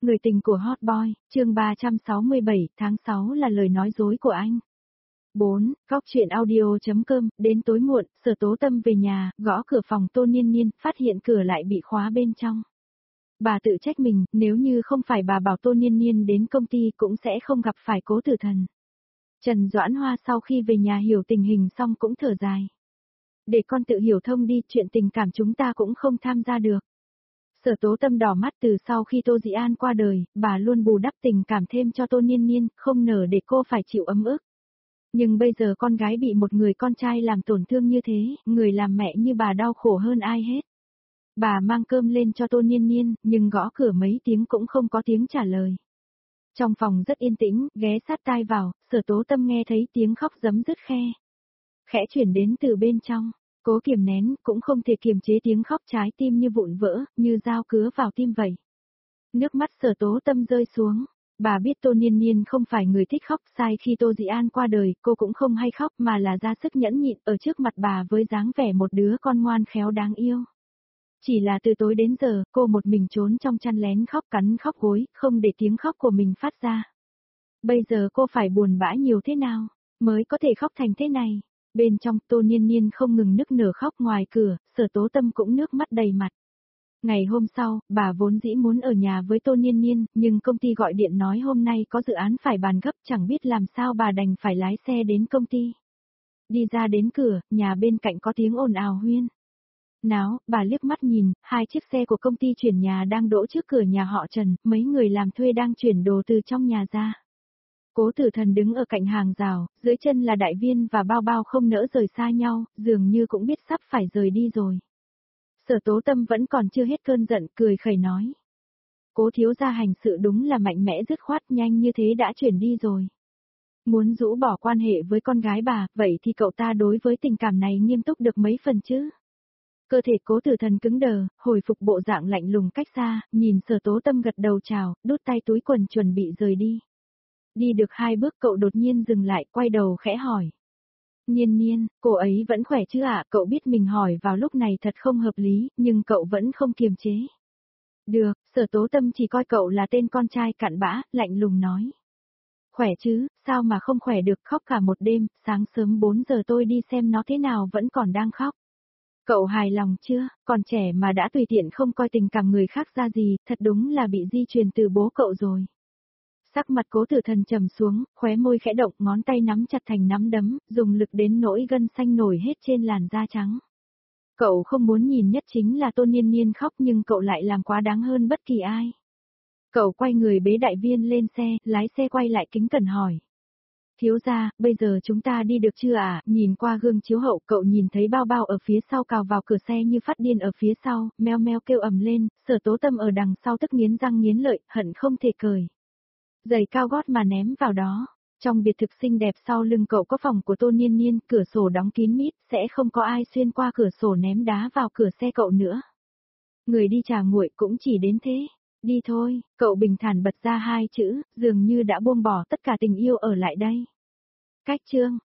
Người tình của Hot Boy, chương 367, tháng 6 là lời nói dối của anh. 4. Góc truyện audio.com, đến tối muộn, Sở Tố Tâm về nhà, gõ cửa phòng Tô Niên Niên, phát hiện cửa lại bị khóa bên trong. Bà tự trách mình, nếu như không phải bà bảo Tô Niên Niên đến công ty cũng sẽ không gặp phải Cố Tử Thần. Trần Doãn Hoa sau khi về nhà hiểu tình hình xong cũng thở dài. Để con tự hiểu thông đi, chuyện tình cảm chúng ta cũng không tham gia được. Sở Tố Tâm đỏ mắt từ sau khi Tô Dĩ An qua đời, bà luôn bù đắp tình cảm thêm cho Tô Niên Niên, không nỡ để cô phải chịu ấm ức. Nhưng bây giờ con gái bị một người con trai làm tổn thương như thế, người làm mẹ như bà đau khổ hơn ai hết. Bà mang cơm lên cho Tô Niên Niên, nhưng gõ cửa mấy tiếng cũng không có tiếng trả lời. Trong phòng rất yên tĩnh, ghé sát tai vào, Sở Tố Tâm nghe thấy tiếng khóc giấm dứt khẽ chuyển đến từ bên trong. Cố kiềm nén, cũng không thể kiềm chế tiếng khóc, trái tim như vụn vỡ, như dao cứa vào tim vậy. Nước mắt Sở Tố Tâm rơi xuống. Bà biết Tô Niên Niên không phải người thích khóc, sai khi Tô Dĩ An qua đời, cô cũng không hay khóc mà là ra sức nhẫn nhịn ở trước mặt bà với dáng vẻ một đứa con ngoan khéo đáng yêu. Chỉ là từ tối đến giờ, cô một mình trốn trong chăn lén khóc, cắn khóc gối, không để tiếng khóc của mình phát ra. Bây giờ cô phải buồn bã nhiều thế nào, mới có thể khóc thành thế này. Bên trong, Tô Niên Niên không ngừng nức nở khóc, ngoài cửa, Sở Tố Tâm cũng nước mắt đầy mặt. Ngày hôm sau, bà vốn dĩ muốn ở nhà với Tô Niên Niên, nhưng công ty gọi điện nói hôm nay có dự án phải bàn gấp, chẳng biết làm sao bà đành phải lái xe đến công ty. Đi ra đến cửa, nhà bên cạnh có tiếng ồn ào huyên náo, bà liếc mắt nhìn, hai chiếc xe của công ty chuyển nhà đang đỗ trước cửa nhà họ Trần, mấy người làm thuê đang chuyển đồ từ trong nhà ra. Cố Tử Thần đứng ở cạnh hàng rào, dưới chân là Đại Viên và Bao Bao không nỡ rời xa nhau, dường như cũng biết sắp phải rời đi rồi. Sở Tố Tâm vẫn còn chưa hết cơn giận, cười khẩy nói. Cố thiếu gia hành sự đúng là mạnh mẽ dứt khoát, nhanh như thế đã chuyển đi rồi. Muốn rũ bỏ quan hệ với con gái bà, vậy thì cậu ta đối với tình cảm này nghiêm túc được mấy phần chứ? Cơ thể Cố Tử Thần cứng đờ, hồi phục bộ dạng lạnh lùng cách xa, nhìn Sở Tố Tâm gật đầu chào, đút tay túi quần chuẩn bị rời đi. Đi được 2 bước cậu đột nhiên dừng lại, quay đầu khẽ hỏi. Niên Niên, cô ấy vẫn khỏe chứ ạ? Cậu biết mình hỏi vào lúc này thật không hợp lý, nhưng cậu vẫn không kiềm chế. Được, Sở Tố Tâm chỉ coi cậu là tên con trai cặn bã, lạnh lùng nói. Khỏe chứ, sao mà không khỏe được, khóc cả một đêm, sáng sớm 4 giờ tôi đi xem nó thế nào vẫn còn đang khóc. Cậu hài lòng chưa, còn trẻ mà đã tùy tiện không coi tình cảm người khác ra gì, thật đúng là bị di truyền từ bố cậu rồi. Sắc mặt Cố Tử Thần trầm xuống, khóe môi khẽ động, ngón tay nắm chặt thành nắm đấm, dùng lực đến nỗi gân xanh nổi hết trên làn da trắng. Cậu không muốn nhìn nhất chính là Tô Niên Niên khóc, nhưng cậu lại làm quá đáng hơn bất kỳ ai. Cậu quay người bế Đại Viên lên xe, lái xe quay lại kính cẩn hỏi. Thiếu gia, bây giờ chúng ta đi được chưa ạ? Nhìn qua gương chiếu hậu, cậu nhìn thấy Bao Bao ở phía sau cào vào cửa xe như phát điên ở phía sau, meo meo kêu ầm lên, Sở Tố Tâm ở đằng sau tức nghiến răng nghiến lợi, hận không thể cười. Giày cao gót mà ném vào đó. Trong biệt thực xinh đẹp sau lưng cậu có phòng của Tô Niên Niên, cửa sổ đóng kín mít, sẽ không có ai xuyên qua cửa sổ ném đá vào cửa xe cậu nữa. Người đi trà nguội cũng chỉ đến thế. Đi thôi, cậu bình thản bật ra 2 chữ, dường như đã buông bỏ tất cả tình yêu ở lại đây. Cách chương.